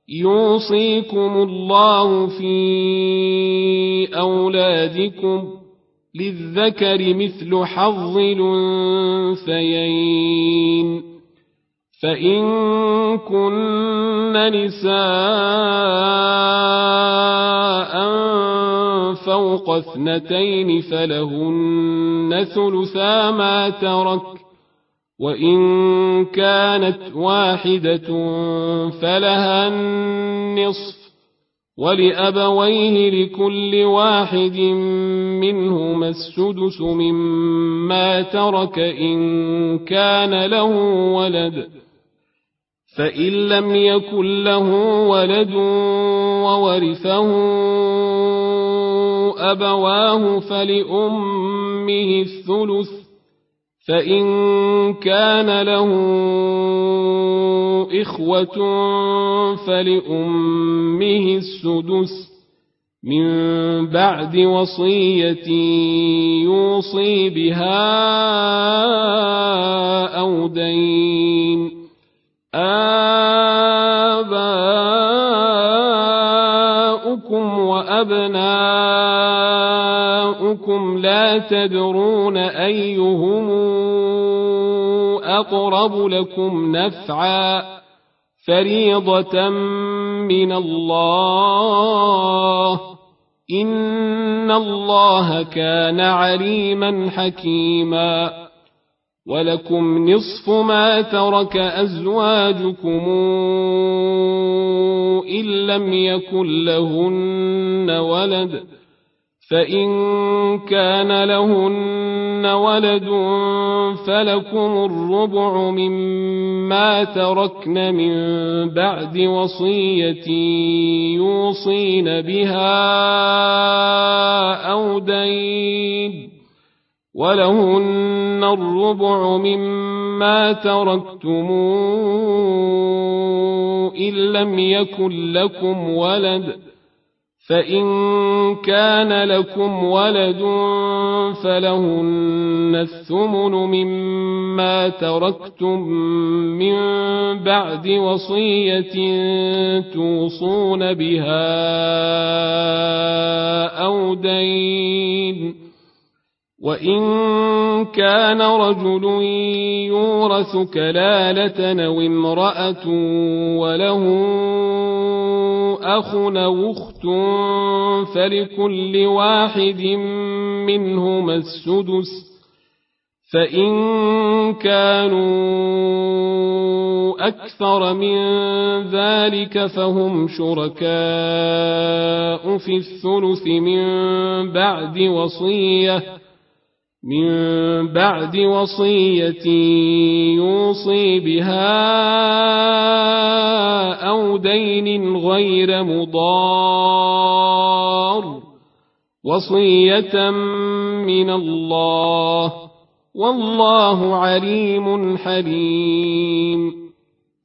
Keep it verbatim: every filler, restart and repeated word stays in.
يوصيكم الله في أولادكم للذكر مثل حظ الأنثيين فإن كن نساء فوق اثنتين فلهن ثلثا ما ترك وإن كانت واحدة فلها النصف ولأبويه لكل واحد منهما السدس مما ترك إن كان له ولد فإن لم يكن له ولد وورثه أبواه فلأمه الثلث فإن كان له إخوة فلأمه السدس من بعد وصية يوصي بها أو دين آباؤكم وأبناؤكم لا تدرون أيهم أقرب لكم نفعا فريضة من الله إن الله كان عليما حكيما ولكم نصف ما ترك أزواجكم إن لم يكن لهن ولد فإن كان لهن ولد فلكم الربع مما تركن من بعد وصية يوصين بها أو دين ولهن الربع مما تركتم إن لم يكن لكم ولد فإن كان لكم ولد فلهن الثمن مما تركتم من بعد وصية توصون بها أو دين وإن كان رجل يورث كلالة أو امرأة وله أخ أو أخت فلكل واحد منهما السدس فإن كانوا أكثر من ذلك فهم شركاء في الثلث من بعد وصية من بعد وصية يوصي بها أو دين غير مضار وصية من الله والله عليم حليم